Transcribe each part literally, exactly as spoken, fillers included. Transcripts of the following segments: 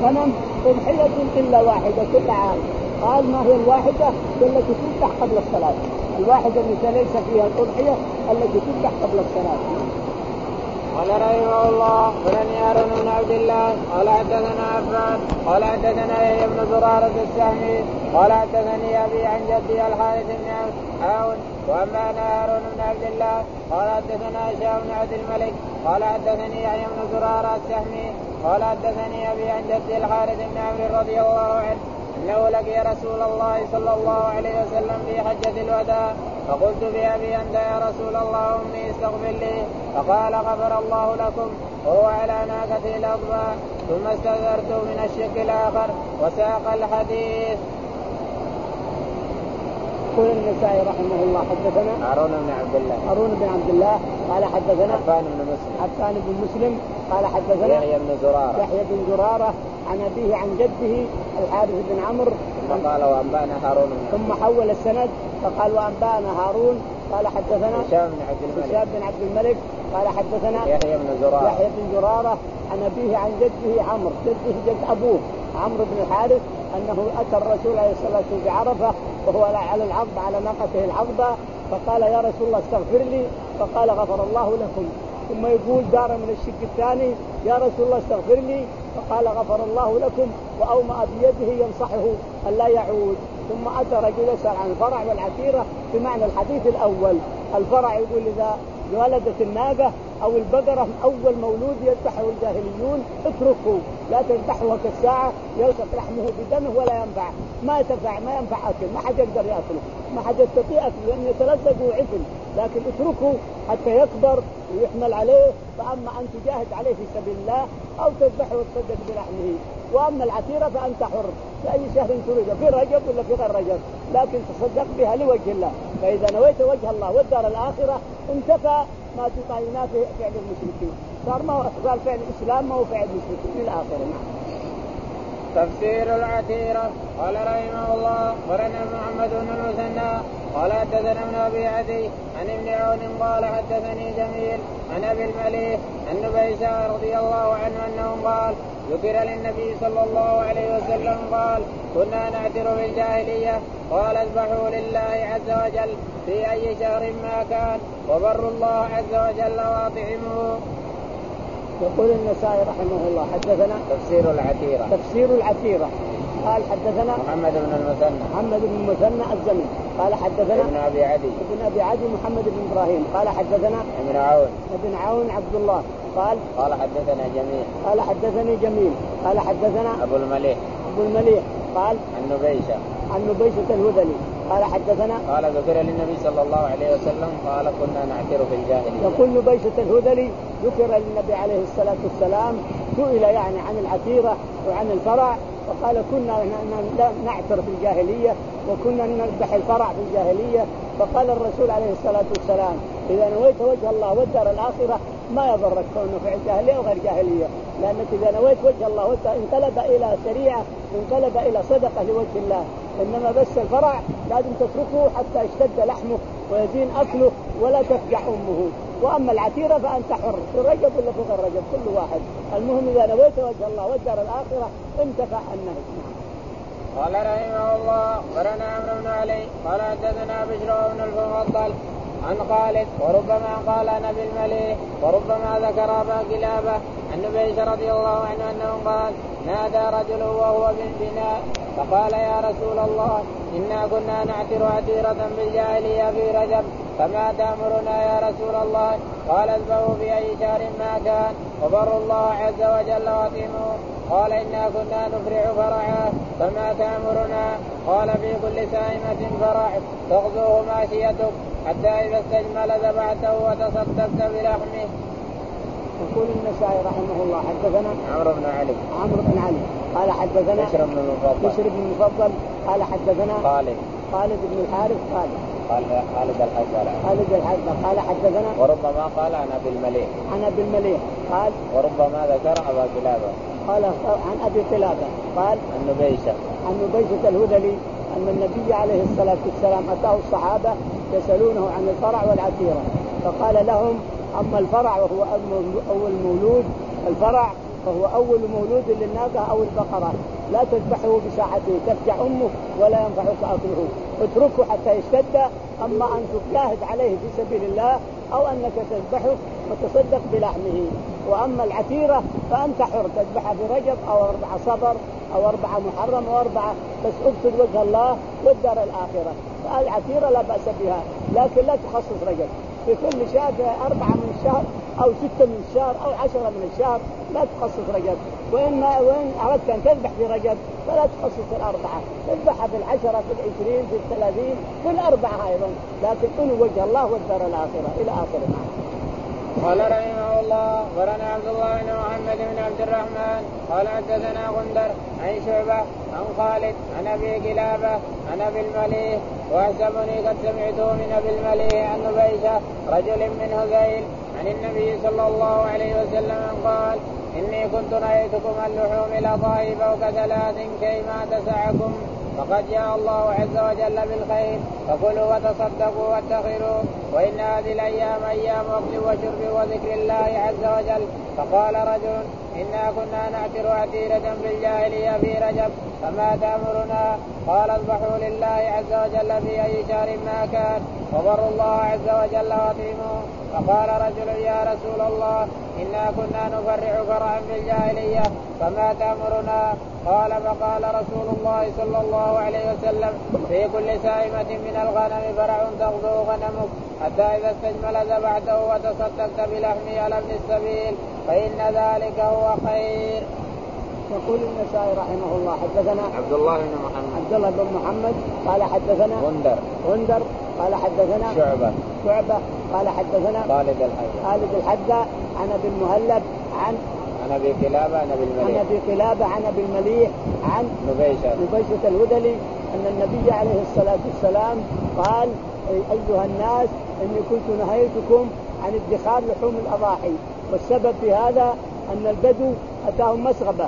الغنم أضحية إلا واحدة كل عام. قال ما هي الواحدة؟ التي تذبح قبل الصلاة. الواحدة التي ليس فيها الأضحية التي تذبح قبل الصلاة. قال رحمه الله بن هارون بن عبد الله قال حدثنا عفان قال حدثنا يحيى بن زرارة السهمي قال حدثني أبي عن جدي الحارث بن عون وأنبأنا هارون بن عبد الله قال حدثنا هشام بن عبد الملك قال حدثني يحيى بن زرارة السهمي قال حدثني أبي عن جدي الحارث بن عمرو رضي الله عنه أنه لقي رسول الله صلى الله عليه وسلم في حجة الوداع فقلت بأبي أنت يا رسول الله أمي استغفر لي فقال غفر الله لكم وهو على ناقته الأضباء ثم استدرته من الشق الآخر وساق الحديث. يقول النسائي رحمه الله حدثنا هارون بن عبد الله هارون بن عبد الله قال حدثنا عفان بن مسلم عفان بن مسلم قال حدثنا يحيى بن زرارة يحيى بن زرارة عن أبيه عن جده الحارث بن عمرو ثم قال وأنبأنا هارون ثم حول السند فقال وأنبأنا هارون قال حدثنا هشام بن عبد الملك هشام بن عبد الملك قال حدثنا يحيى بن زرارة يحيى بن زرارة عن أبيه عن جده عمرو جده جد أبوه عمرو بن الحارث أنه أتى الرسول عليه الصلاة والسلام بعرفة وهو على العض على ناقته العضبة فقال يا رسول الله استغفر لي فقال غفر الله لكم. ثم يقول دار من الشق الثاني يا رسول الله استغفر لي فقال غفر الله لكم وأومأ بيده ينصحه ألا يعود. ثم أتى رجل يسأل عن الفرع والعتيرة بمعنى الحديث الأول. الفرع يقول إذا ولدت الناقة أو البقرة أول مولود يذبحه الجاهليون اتركه لا تذبحه كالساعة يلصق لحمه بدمه ولا ينفع ما تنفع ما ينفع أكل ما حد يقدر يأكله ما حد يستطيع أكله لأنه يتلزق وعفن لكن اتركه حتى يكبر ويحمل عليه. فأما أن تجاهد عليه في سبيل الله أو تذبحه وتصدق بلحمه. وأما العتيرة فأنت حر في أي شهر تريد في رجب ولا في غير رجب لكن تصدق بها لوجه الله. فإذا نويت وجه الله والدار الآخرة انتفى ما تقايناه في فعل المشركين صار ما صار فعل الإسلام ما هو فعل المشركين إلى آخره. تفسير العتيرة. قال رحمه الله قرنا محمد بن المثنى قال حدثنا ابن أبي عدي عن ابن عون قال حدثني جميل عن أبي المليح عن نبيسة رضي الله عنه أنه قال ذكر للنبي صلى الله عليه وسلم قال كنا نعتر بالجاهلية قال اذبحوا لله عز وجل في أي شهر ما كان وبروا الله عز وجل واطعموه. يقول النسائي رحمه الله حدثنا تفسير العتيرة تفسير العتيرة قال حدثنا محمد بن المثنى محمد بن المثنى الزمن قال حدثنا ابن أبي عدي ابن أبي عدي محمد بن إبراهيم قال حدثنا ابن عون ابن عون عبد الله قال قال حدثنا جميل قال حدثني جميل قال حدثنا أبو المليح أبو المليح قال عن نبيشة عن نبيشة الهذلي قال حدثنا قال ذكر للنبي صلى الله عليه وسلم قال كنا نعتر في الجاهلية. يقول نبيشة الهذلي ذكر للنبي عليه الصلاة والسلام سئل يعني عن العتيرة وعن الفرع وقال كنا نعتر في الجاهلية وكنا نذبح الفرع في الجاهلية. فقال الرسول عليه الصلاة والسلام إذا نويت وجه الله والدار الآخرة ما يضرك كونه في الجاهلية وغير جاهلية لأنك إذا نويت وجه الله انقلب إلى شريعة انقلب إلى صدقة لوجه الله. إنما بس الفرع لازم تتركه حتى يشتد لحمه ويزين أكله ولا تفجع أمه. وأما العتيرة فأنت حر في رجب ولا في غير رجب كل واحد. المهم إذا نويت وجه الله والدار الآخرة انتفع النهي. قال رحمه الله قرنا عمرو بن علي قال حدثنا بشر بن المفضل عن خالد وربما قال أنا بالمليح وربما ذكر أبا كلابة عن نبيش رضي الله عنه أنه قال نادى رجل وهو بالبناء فقال يا رسول الله إنا كنا نعتر عتيرة بالجاهلية في رجب فما تأمرنا يا رسول الله؟ قال اذبحوا في أي شهر ما كان وبروا الله عز وجل واطعموه. قال إنا كنا نفرع فرعا فما تأمرنا؟ قال في كل سائمة فرع تغزوه ماشيتك حتى إذا استجمل ذبحته وتصدقت بلحمه. يقول النسائي رحمه الله حدثنا عمرو بن علي عمرو بن علي قال حدثنا بشر بن المفضل بشر بن المفضل قال حدثنا خالد خالد بن الحارث قال قال خالد الحجر خالد الحجر قال حدثنا وربما قال أنا بالمليح أنا بالمليح قال وربما ذكر أبا كلابة قال عن أبي قلابة قال عن نبيشة عن نبيشة الهذلي أن النبي عليه الصلاة والسلام أتاه الصحابة يسألونه عن الفرع والعتيرة فقال لهم أما الفرع وهو أول مولود الفرع فهو أول مولود للناقة أو البقرة، لا تذبحه بساعته ترجع أمه ولا ينفعك أكله، اتركه حتى يشتد. أما أن تجاهد عليه في سبيل الله أو أنك تذبحه وتصدق بلحمه. وأما العتيرة فأنت حر تذبحها في رجب أو أربعة صبر أو أربعة محرم أو أربعة، بس أقصد وجه الله والدار الآخرة. فالعتيرة لا بأس بها، لكن لا تخصص رجب، في كل شهر أربعة من الشهر أو ستة من الشهر أو عشرة من الشهر، لا تخصص رجب. وإن وإن أردت أن تذبح في رجب فلا تخصص الأربعة، تذبحها في العشرة في العشرين في الثلاثين في الأربعة أيضا، لكن انو وجه الله والدار الآخرة إلى آخره. قال رحمه الله ورنا عبد الله بن محمد بن عبد الرحمن قال حدثنا غندر عن شعبة عن خالد عن أبي كلابة عن أبي المليح وأحسبني قد سمعته من أبي المليح عن نبيشة رجل من هذيل عن النبي صلى الله عليه وسلم قال إني كنت نهيتكم اللحوم الأضاحي فوق ثلاث كيما تسعكم، فقد جاء الله عز وجل بالخير فكلوا وتصدقوا وادخروا، وإن هذه الأيام أيام أكل وشرب وذكر الله عز وجل. فقال رجل إنا كنا نعتر عتيرة في الجاهلية في رجب فما تأمرنا؟ قال اذبحوا لله عز وجل في أي شهر ما كان وبروا الله عز وجل واطعموه. فقال رجل يا رسول الله إنا كنا نفرع فرعا في الجاهلية فما تأمرنا؟ قال فقال رسول الله صلى الله عليه وسلم في كل سائمة من الغنم فرع تغدو غنمك حتى إذا استجمل ذبحته وتصدقت بلحمه على ابن السبيل فإن ذلك هو خير. يقول النسائي رحمه الله حدثنا عبد الله بن محمد عبد الله بن محمد قال حدثنا غندر غندر قال حدثنا شعبة شعبة قال حدثنا خالد الحذاء خالد الحذاء عن أبي المهلب عن عن أبي كلابة عن أبي المليح عن أبي كلابة عن أبي المليح عن نبيشة نبيشة الهذلي أن النبي عليه الصلاة والسلام قال أيها الناس إني كنت نهيتكم عن ادخار لحوم الأضاحي، والسبب في هذا أن البدو أتاهم مسغبة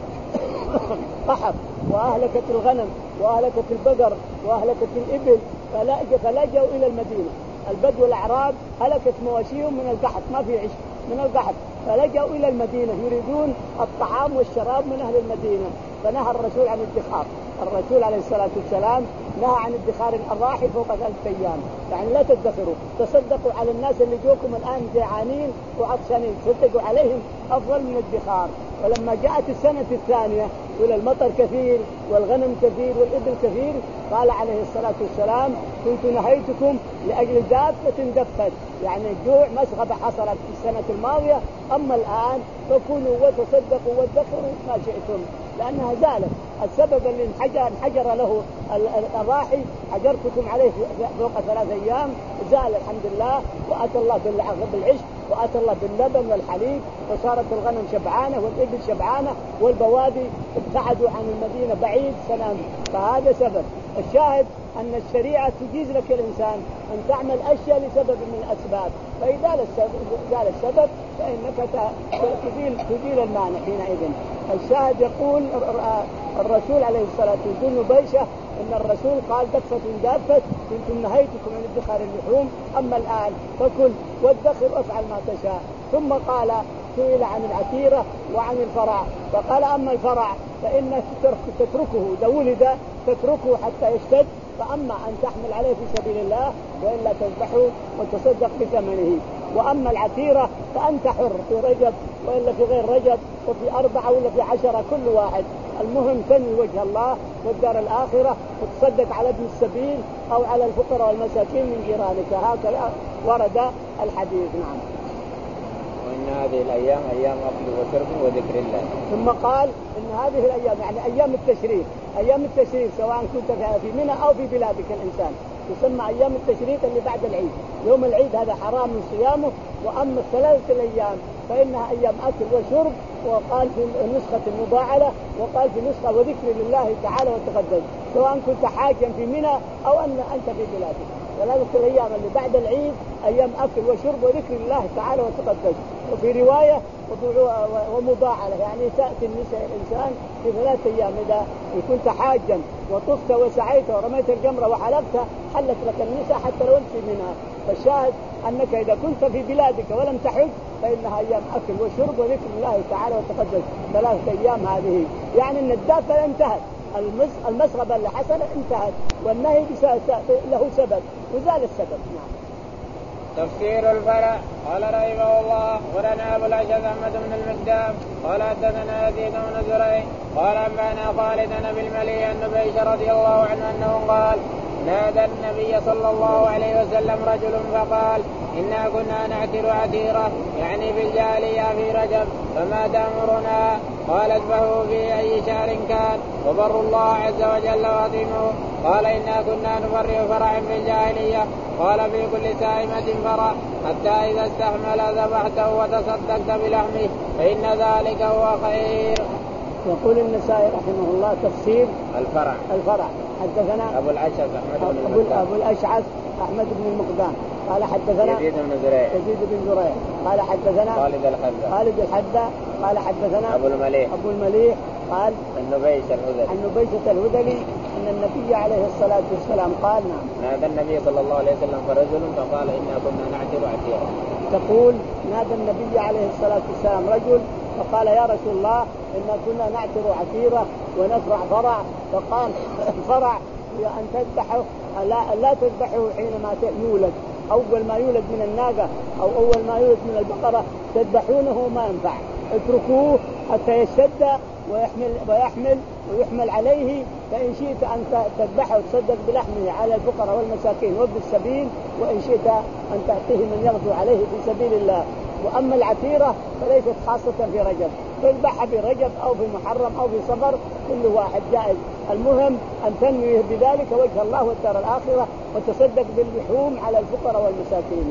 قحط وأهلكت الغنم وأهلكت البقر وأهلكت الإبل فلجأوا إلى المدينة. البدو الأعراب هلكت مواشيهم من القحط، ما في عيش من القحط، فلجأوا إلى المدينة يريدون الطعام والشراب من أهل المدينة، فنهى الرسول عن الادخار. الرسول عليه الصلاة والسلام نهى عن ادخار الأضاحي فوق ثلاثة أيام، يعني لا تدخروا، تصدقوا على الناس اللي جوكم الآن جعانين وعطشانين، تصدقوا عليهم أفضل من الادخار. ولما جاءت السنة الثانية ولا المطر كثير والغنم كثير والإبل كثير قال عليه الصلاة والسلام كنت نهيتكم لأجل دابة دفت، يعني الجوع مسغبة حصلت في السنة الماضية، أما الآن فكلوا وتصدقوا وادخروا ما شئتم لأنها زالت. السبب اللي انحجر, انحجر له الأضاحي حجرتكم عليه فوق ثلاث أيام زال الحمد لله، وأتى الله بالعشق وأتى الله باللبن والحليب، وصارت الغنم شبعانة والإبل شبعانة والبوادي ابتعدوا عن المدينة بعيد سنام. فهذا سبب. الشاهد أن الشريعة تجيز لك الإنسان أن تعمل أشياء لسبب من الأسباب، فإذا زال السبب فإنك تزيل تزيل المانع حينئذ. الشاهد يقول الرسول عليه الصلاة والسلام نبيشة إن الرسول قال دفة دافت كنتم نهيتكم عن ادخار اللحوم، أما الآن فكل وادخر وافعل ما تشاء. ثم قال سئل عن العتيرة وعن الفرع فقال أما الفرع فإن تتركه إذا ولد تتركه حتى يشتد، فأما أن تحمل عليه في سبيل الله وإلا تذبحه وتصدق بثمنه. وأما العتيرة فأنت حر في رجب وإلا في غير رجب وفي أربعة ولا في عشرة كل واحد، المهم تنوي وجه الله والدار الآخرة وتصدق على ابن السبيل أو على الفقراء والمساكين من جيرانك. هكذا ورد الحديث. نعم. وإن هذه الأيام أيام أكل وشرب وذكر الله. ثم قال إن هذه الأيام يعني أيام التشريق، أيام التشريق سواء كنت في منى أو في بلادك الإنسان تسمى أيام التشريق اللي بعد العيد. يوم العيد هذا حرام من صيامه، وأما الثلاثة الأيام فإنها أيام أكل وشرب. وقال في النسخة المضاعلة وقال في نسخة وذكر لله تعالى وتقدس، سواء كنت حاجا في منى أو أن أنت في بلادك. ثلاثة الأيام اللي بعد العيد أيام أكل وشرب وذكر الله تعالى وتقدس. وفي رواية ومضاعلة يعني تأتي النساء الإنسان في ثلاثة أيام إذا كنت حاجا وطفت وسعيت ورميت الجمرة وحلقت حلت لك النساء حتى لو أنت منها. فالشاهد أنك إذا كنت في بلادك ولم تحج فإنها أيام أكل وشرب وذكر الله تعالى وتقدس ثلاثة أيام هذه، يعني أن الدافة انتهت، المسغبة اللي حصل انتهت، والنهي له سبب وزال السبب. نعم. تفسير الفرع. قال رحمه الله ورنا ابو الاشعث احمد بن المقدام قال حدثنا يزيد بن زريع قال انبانا خالد بن الملي عن نبيش رضي الله عنه انه قال نادى النبي صلى الله عليه وسلم رجل فقال إنا كنا نعتر عتيرة يعني في الجاهلية في رجب فما تأمرنا؟ قال اذبحوا في أي شهر كان وبروا الله عز وجل واطعموه. قال إنا كنا نفرع فرعا في الجاهلية. قال في كل سائمة فرع حتى إذا استحمل ذبحته وتصدقت بلحمه فإن ذلك هو خير. يقول النسائي رحمه الله تفسير الفرع. الفرع حدثنا أبو الأشعث أحمد بن أبو, المقدام أبو الأشعث أحمد بن المقدام قال حدثنا يزيد بن زريع يزيد بن زريع قال حدثنا خالد الحذا خالد الحذا قال حدثنا أبو المليح أبو المليح قال النبيش الهذلي عن نبيشة الهذلي أن النبي عليه الصلاة والسلام قال نعم نادى النبي صلى الله عليه وسلم فرجل فقال إنا كنا نعتر عتيرا. تقول نادى النبي عليه الصلاة والسلام رجل فقال يا رسول الله إنا كنا نعتر عتيرة ونفرع فرع. فقال فرع أن تذبحه لا, لا تذبحه حينما يولد، أول ما يولد من الناقة أو أول ما يولد من البقرة تذبحونه ما ينفع، اتركوه حتى يشتد ويحمل, ويحمل ويحمل عليه، فإن شئت أن تذبحه وتصدق بلحمه على الفقراء والمساكين وابن السبيل، وإن شئت أن تعطيه من يغدو عليه في سبيل الله. وأما العتيرة فليست خاصة في رجب، تذبحها في رجب أو في محرم أو في صفر، كل واحد جائز. المهم أن تنوي بذلك وجه الله والدار الآخرة وتصدق باللحوم على الفقراء والمساكين.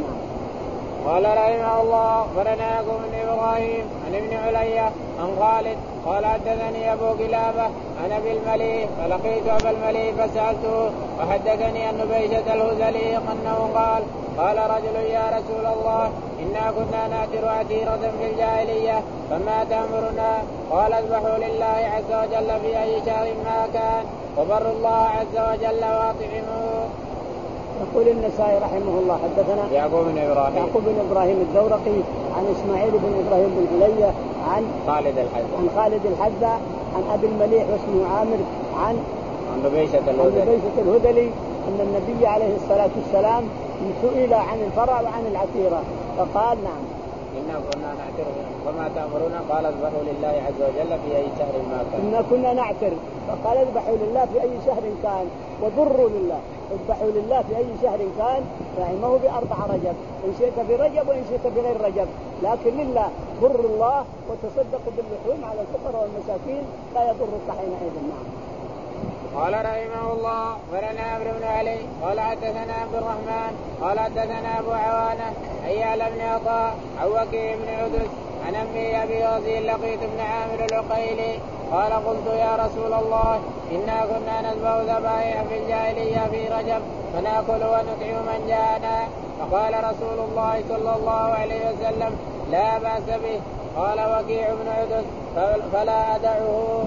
قال رحمه الله ورنا يعقوب بن إبراهيم عن ابن عليا عن خالد قال حدثني أبو قلابة عن أبي المليح فلقيت أبا المليح فسألته وحدثني أن نبيشة الهذلي أنه قال قال رجل يا رسول الله إنا كنا نعتر عتيرة في الجاهلية فما تأمرنا؟ قال اذبحوا لله عز وجل في أي شهر ما كان وبروا الله عز وجل واطعموه. يقول النسائي رحمه الله حدثنا يعقوب بن إبراهيم يعقوب بن إبراهيم الدورقي عن إسماعيل بن إبراهيم بن عليا عن خالد الحذا عن خالد الحذا عن أبي المليح واسمه عامر عن عن نبيشة الهذلي الهذلي أن النبي عليه الصلاة والسلام سئل عن الفرع وعن العتيرة فقال نعم إنا كنا نعتر وما تأمرنا؟ قال اذبحوا لله عز وجل في أي شهر ما كان. إنا كنا نعتر فقال اذبحوا لله في أي شهر كان وضروا لله، اذبحوا لله في أي شهر كان، يعني ما هو بأربع رجب، إن شئت في رجب وإن شئت في غير رجب، لكن لله بر الله وتصدقوا باللحوم على الفقراء والمساكين لا يضرك حينئذ. نعم. قال رحمه الله ورنا عمرو بن علي قال حدثنا عبد الرحمن قال حدثنا ابو عوانه ايال بن عطاء عن وكيع بن عدس عن امي ابي غزيل لقيت بن عامر العقيلي قال قلت يا رسول الله انا كنا نذبح ذبائح في الجاهليه في رجب فناكل ونطعم من جاءنا، فقال رسول الله صلى الله عليه وسلم لا باس به. قال وكيع بن عدس فلا ادعه.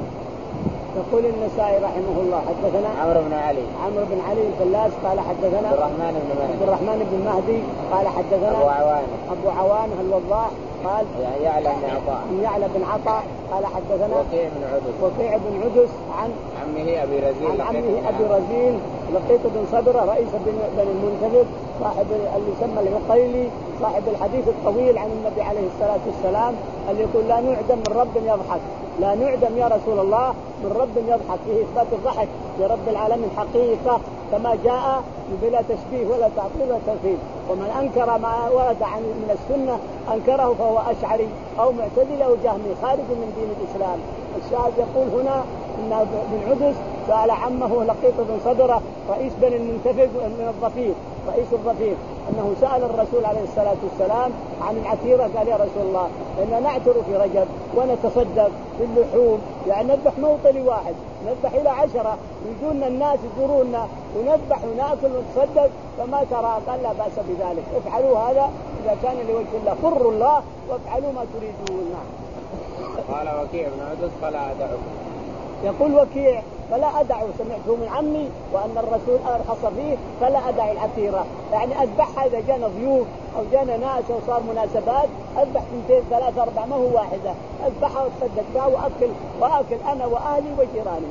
يقول النسائي رحمه الله حدثنا عمرو بن علي عمرو بن علي الفلاس قال حدثنا عبد الرحمن بن مهدي عبد الرحمن بن مهدي قال حدثنا أبو عوانة أبو عوانة الوضاح قال يعلى بن عطاء يعلى بن عطاء قال حدثنا وكيع بن عدس وكيع بن عدس عن عمه أبي رزين عن عمه أبي رزين لقيت بن صبرة رئيس بن المنتظر صاحب اللي يسمى العقيلي صاحب الحديث الطويل عن النبي عليه الصلاة والسلام اللي يقول لا نعدم من رب يضحك، لا نعدم يا رسول الله من رب يضحك، فيه إثبات الضحك لرب العالمين حقيقة كما جاء بلا تشبيه ولا تعطيل ولا تمثيل. ومن أنكر ما ورد عن من السنة أنكره فهو أشعري أو معتزلي أو جهمي خارج من دين الإسلام. الشاهد يقول هنا إن بن عدس سأل عمه لقيط بن صبرة رئيس بني المنتفق من الظفير رئيس الظفير أنه سأل الرسول عليه الصلاة والسلام عن العتيرة، قال يا رسول الله إننا نعتر في رجب ونتصدق باللحوم، يعني نذبح موطن واحد نذبح إلى عشرة يجونا الناس يزورونا ونذبح ونأكل ونتصدق، فما ترى؟ قال لا بأس بذلك، افعلوا هذا إذا كان لوجه الله، فروا الله وافعلوا ما تريدون. قال وكيع بن عدس فلا أدعكم. يقول وكيع فلا أدع، سمعته من عمي وأن الرسول أرخص فيه فلا أدع العتيرة، يعني أذبحها إذا جانا ضيوف أو جانا ناس أو صار مناسبات، أذبح اثنتين ثلاثة أربعة ما هو واحدة، أذبحها وتصدق بها وأكل وأكل أنا وأهلي وجيراني.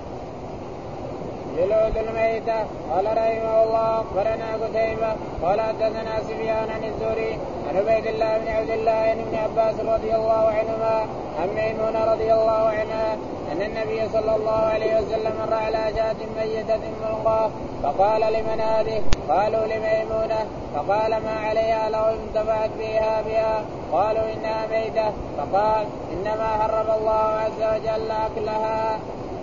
جلود الميتة. قال رحمه الله أخبرنا قتيبة قال حدثنا سفيان عن الزهري عن عبيد الله بن عبد الله عن ابن عباس رضي الله عنهما عن ميمونة رضي الله عنها أن النبي صلى الله عليه وسلم مر على شاة ميتة ملقاة فقال لمن هذه؟ قالوا لميمونة. فقال ما عليها لو انتفعت بها بها؟ قالوا إنها ميتة. فقال إنما حرم الله عز وجل أكلها.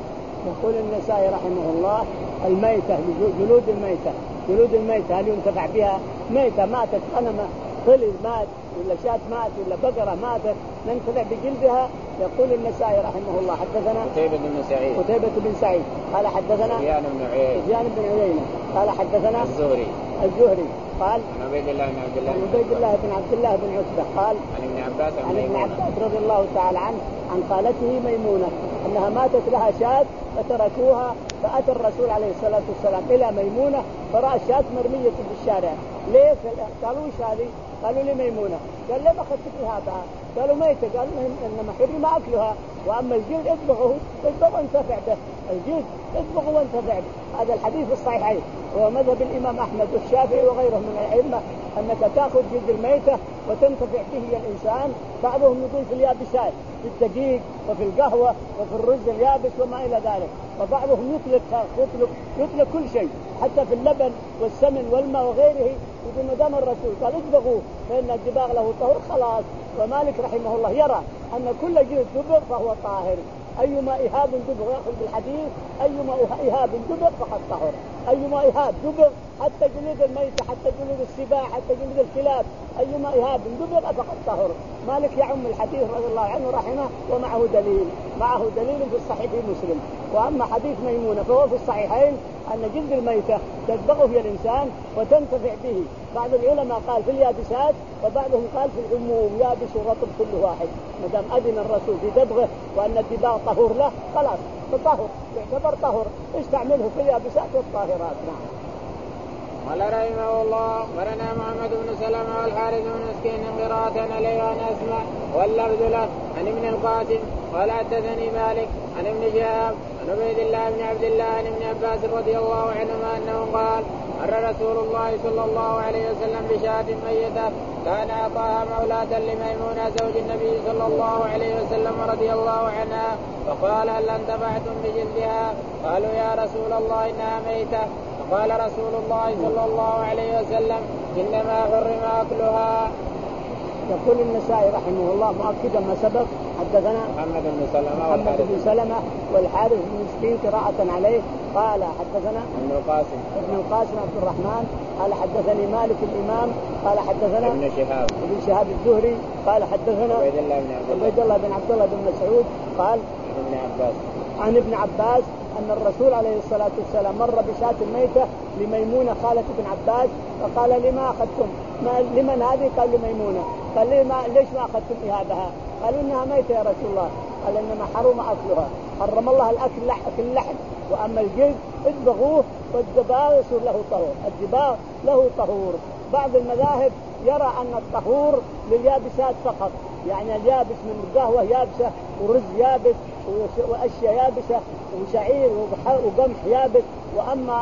يقول النسائي رحمه الله الميتة جلود الميتة، جلود الميتة هل ينتفع بها؟ ميتة ماتت غنم طلل مات ولا شاة مات ولا بقرة ماتت ننتفع بجلدها. يقول النسائي رحمه الله حدثنا قتيبة بن سعيد قتيبة بن سعيد قال حدثنا سفيان بن عيينة سفيان بن عيينة قال حدثنا الزهري الزهري قال عن عبيد الله بن عبد الله عن عبيد الله بن عبد الله بن عتبة قال عن ابن عباس عن ابن عباس رضي الله تعالى عنه عن خالته ميمونة أنها ماتت لها شاة فتركوها، فأتى الرسول عليه الصلاة والسلام إلى ميمونة فرأى شاة مرمية في الشارع. ليه؟ قالوا إيش هذه؟ قالوا لي ميمونة. قال ليه ما أخذت فيها بها؟ قالوا ميتة. قالوا إنما حرم أكلها، وأما الجلد اذبحه اذبح وانتفع به، الجلد اذبح وانتفع به. هذا الحديث الصحيحين هو مذهب الإمام أحمد والشافعي وغيره من الأئمة أنك تأخذ جلد الميتة وتنتفع به الإنسان. بعضهم يقول في اليابسات في الدقيق وفي القهوة وفي الرز اليابس وما إلى ذلك، وبعضهم يطلق يطلق يطلق كل شيء حتى في اللبن والسمن والماء وغيره. يقول ما دام الرسول قال اصبغوه فإن الدباغ له طهور خلاص. ومالك رحمه الله يرى أن كل جلد دبغ فهو طاهر، أيما إهاب دبغ يأخذ بالحديث أيما إهاب دبغ فقد طهر، أيما إهاب دبغ حتى جلود الميتة حتى جلود السباع حتى جلود الكلاب أيما إهاب دبغ فقد طهر. مالك يعم الحديث رضي الله عنه رحمه ومعه دليل معه دليل في الصحيح مسلم. وأما حديث ميمونة فهو في الصحيحين أن جلد الميتة تدبغه الإنسان وتنتفع به. بعض العلماء قال في اليابسات وبعضهم قال في العموم يابس ورطب كل واحد، ما دام أذن الرسول في دبغه وأن الدباغ طهور له خلاص فطهر يعتبر طهر استعمله في اليابسات والطاهرات. نعم. قال رحمه الله أخبرنا محمد بن سلمة والحارث بن مسكين قراءة عليه وأن أسمع واللفظ له عن ابن القاسم قال حدثني مالك عن ابن شهاب عن عبيد الله بن عبد الله عن ابن عباس رضي الله عنهما أنه قال مر رسول الله صلى الله عليه وسلم بشاة ميتة كان أعطاها مولاة لميمونة زوج النبي صلى الله عليه وسلم رضي الله عنها فقال هل انتفعتم بجلدها؟ قالوا يا رسول الله إنها ميتة. قال رسول الله صلى الله عليه وسلم إنما حرم أكلها. يقول النسائي رحمه الله مؤكدا ما سبق حدثنا محمد بن سلمة محمد بن سلمة والحارث بن مسكين قراءة عليه قال حدثنا ابن القاسم ابن القاسم عبد الرحمن قال حدثني مالك الإمام قال حدثنا ابن شهاب ابن شهاب الزهري قال حدثنا عبيد الله بن عبد الله عبيد الله بن عبد الله بن مسعود قال ابن عباس عن ابن عباس أن الرسول عليه الصلاة والسلام مر بشاة ميتة لميمونة خالة ابن عباس فقال لما أخذتم؟ لمن هذه؟ قال لميمونة. قال لي ما ليش ما أخذتم إهابها؟ قالوا إنها ميتة يا رسول الله. قال إنما حرم أكلها، حرم الله الأكل لحم اللحم، وأما الجلد اذبغوه والدباغ يصير له طهور، الدباغ له طهور. بعض المذاهب يرى أن الطهور لليابسات فقط، يعني اليابس من القهوة يابسة ورز يابس وأشياء يابسة وشعير وقمح يابس، وأما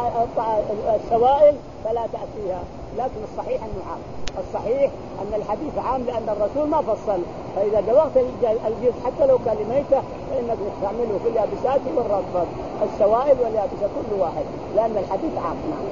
السوائل فلا تأتيها. لكن الصحيح أنه عام، الصحيح أن الحديث عام لأن الرسول ما فصل. فإذا دوغت الجلد حتى لو كان ميتة فإنك تستعمله في اليابسات والرطبات، السوائل واليابسة كل واحد، لأن الحديث عام. نعم.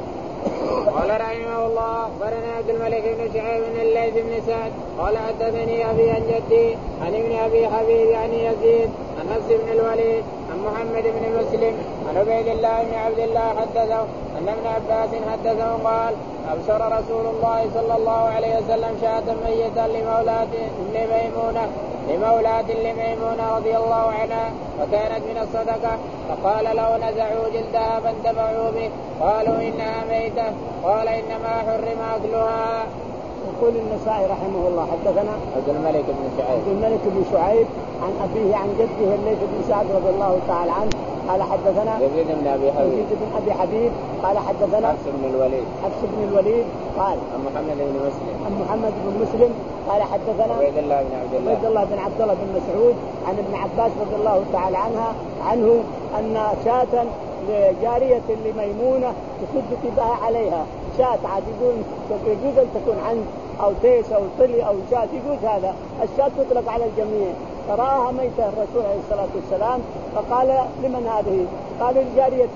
قال رحمه الله أخبرنا عبد الملك بن شعيب بن الليث بن سعد قال حدثني أبي عن جدي عن ابن أبي حبيب يعني يزيد عن نفس بن الوليد عن محمد بن مسلم عن عبيد الله بن عبد الله حدثه أن ابن عباس حدثه قال أبشر رسول الله صلى الله عليه وسلم شاة ميتة لمولاة لميمونة لمولاة لميمونة رضي الله عنها وكانت من الصدقة، فقال لو نزعوا جلدها فانتفعوا به. قالوا إنها ميتة. قال إنما حرم أكلها. يقول النسائي رحمه الله حدثنا عبد الملك بن شعيب عبد الملك بن شعيب عن أبيه عن جده الليث بن سعد رضي الله تعالى عنه قال حدثنا يزيد بن أبي حبيب يزيد بن أبي حبيب قال حدثنا حفص بن الوليد حفص بن الوليد قال عن محمد بن مسلم عن محمد بن مسلم قال حدثنا عبيد الله بن عبد الله عبد الله بن عبد الله بن مسعود عن ابن عباس رضي الله تعالى عنها عنه أن شاة لجارية لميمونة تصدق بها عليها شاة عاد يقول يجوز أن تكون عند أو تيس أو طلي أو شاة يجوز هذا الشاة تطلق على الجميع فرآها ميتة الرسول عليه الصلاة والسلام فقال لمن هذه؟ قال الجارية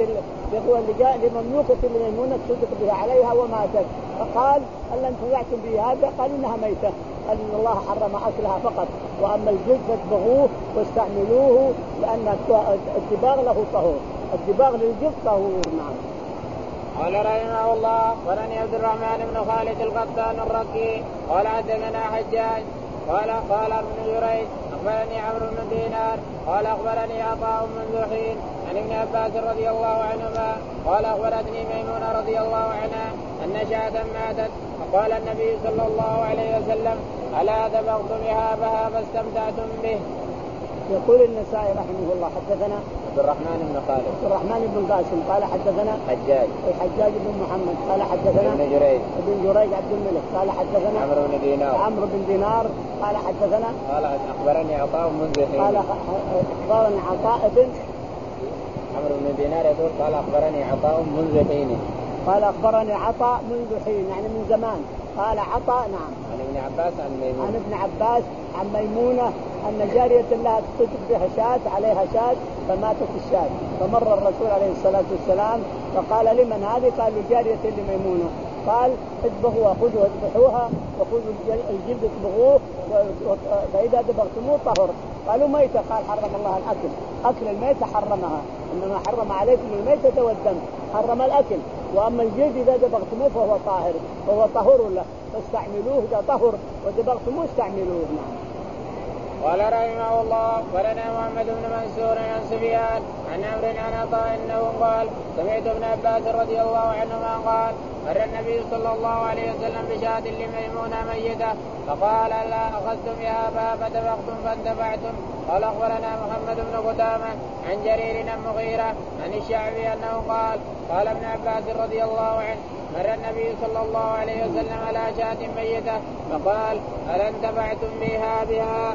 لمملوكة لميمونة تصدق بها عليها وماتت فقال هل أنتم يعتم به هذا؟ قال إنها ميتة قال إن الله حرم أكلها فقط وأما الجلد فاتبغوه واستعملوه لأن الدباغ له طهور الدباغ للجلد طهور. نعم. قال رحمه الله أخبرني عبد الرحمن بن خالد القطان الركي قال حدثنا حجاج قال قال ابن جريج أخبرني عمرو بن دينار قال أخبرني عطاء بن ذحين عن ابن عباس رضي الله عنهما قال أخبرتني ميمونة رضي الله عنها أن شاة ماتت فقال النبي صلى الله عليه وسلم ألا ذبحتم إهابها فاستمتعتم به. يقول النسائي رحمه الله حدثنا عبد الرحمن بن خالد عبد الرحمن بن قاسم قال حدثنا حجاج الحجاج بن محمد قال حدثنا ابن جريج ابن جريج عبد الملك قال حدثنا عمرو بن دينار عمرو بن دينار قال حدثنا قال أخبرني عطاء بن ذحين قال أخبرني عطاء بن عمرو بن دينار يقول قال أخبرني عطاء بن ذحين قال أخبرني عطاء منذ حين يعني من زمان قال عطاء نعم عن ابن عباس عن ميمونة عن ابن عباس عن ميمونة أن جارية لها تصدق بها شاة عليها شاة فماتت الشاة فمر الرسول عليه الصلاة والسلام فقال لمن هذه؟ قال لجارية لميمونة قال اذبحوها خذوا اذبحوها وخذوا الجلد اذبحوه فإذا دبغتموه طهر. قالوا ميتة قال حرم الله الأكل أكل الميتة حرمها إنما حرم عليكم الميتة والدم حرم الأكل وأما الجلد إذا دبغتموه فهو طاهر فهو طهور له فاستعملوه إذا طهر ودبغتموه استعملوه. نعم. قال رحمه الله ولنا محمد بن منصور عن سفيان عن عمرو عن عطاء انه قال سمعت ابن عباس رضي الله عنهما قال مر النبي صلى الله عليه وسلم بشاة لميمونة ميتة فقال لا اخذتم إهابها فدبغتم فانتفعتم. قال اخبرنا محمد بن قدامة عن جرير بن مغيرة عن الشعبي انه قال قال ابن عباس رضي الله عنه مر النبي صلى الله عليه وسلم على شاة ميتة فقال هل انتفعتم بها بها.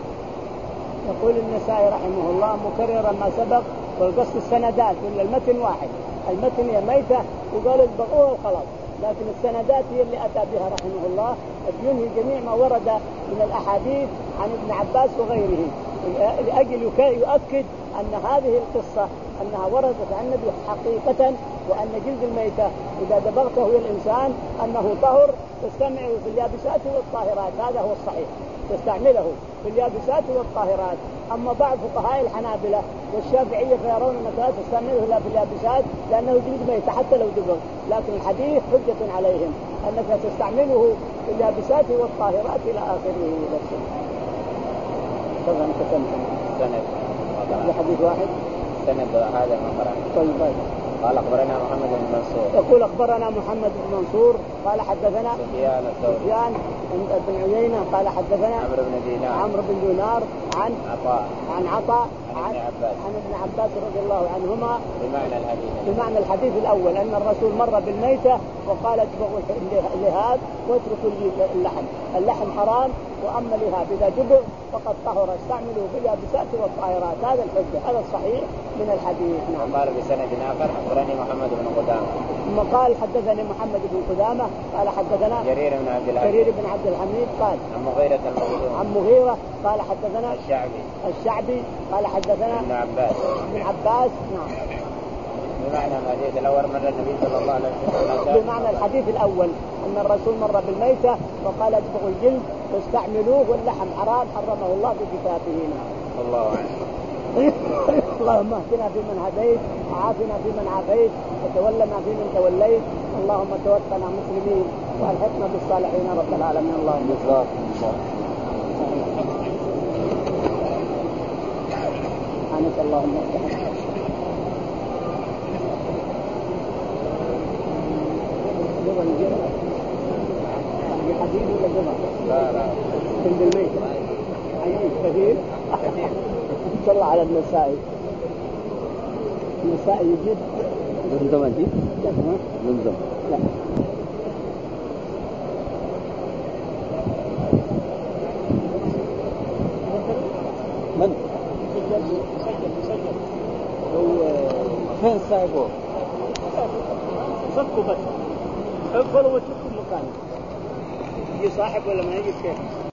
يقول النسائي رحمه الله مكررا ما سبق والقصد السندات ولا المتن واحد المتن هي ميتة وقال البقوة وخلاص لكن السندات هي اللي أتى بها رحمه الله ينهي جميع ما ورد من الأحاديث عن ابن عباس وغيره لأجل يؤكد أن هذه القصة أنها وردت عن النبي حقيقة وأن جلد الميتة إذا دبغته الإنسان أنه طهر تستعمله في اليابسات والطاهرات هذا هو الصحيح تستعمله في اليابسات والطاهرات. أما بعض فقهاء الحنابلة والشافعية فيرون أنك لا تستعمله لا في اليابسات لأنه جلد ميتة حتى لو دبغ لكن الحديث حجة عليهم أنك تستعمله في اليابسات والطاهرات إلى آخره. طبعا كتمت سند حديث واحد سند هذا ما قرأنا. طيب طيب. قال أخبرنا محمد بن منصور يقول أخبرنا محمد بن منصور قال حدثنا سفيان الثوري سفيان بن عيينة قال حدثنا عمرو بن دينار عمرو بن دينار عن عطاء عن عطاء عن ابن عباس عن ابن عباس رضي الله عنهما بمعنى الحديث بمعنى الحديث الأول أن الرسول مر بالميتة وقال اتبعوا اللهاب واتركوا اللحم اللحم حرام وأما اللهاب إذا جبر فقد طهر استعملوا باليابسات والطاهرات هذا الحجة هذا الصحيح من الحديث. نعم. قال بسند آخر أخبرني محمد بن قدامة ثم قال حدثني محمد بن قدامة قال حدثنا جرير بن عبد الحميد جرير بن عبد الحميد قال عن مغيرة المغيرة عن مغيرة قال حدثنا الشعبي الشعبي قال حدثنا ابن عباس ابن عباس. نعم. بمعنى الحديث الأول مر النبي صلى الله عليه وسلم بمعنى الحديث الأول أن الرسول مر بالميتة وقال اتبعوا الجلد واستعملوه واللحم حرام حرمه الله في كتابه. الله أعلم. اللهم اهدنا فيمن هديت وعافنا فيمن عافيت وتولنا فيمن توليت اللهم توفنا مسلمين والحقنا بالصالحين رب العالمين. اللهم الله سبحانك اللهم وبحمدك يعني حديد ولا جمر؟ لا لا عند الميت حديد كثير كثير. إن شاء الله على النسائي. النسائي يجيب من زمان دي من زمان لا من سجل سجل هو فين سايبه صفقوا بس اقفلوا وتشوفوا مكانه يجي صاحب ولا ما يجي كيف.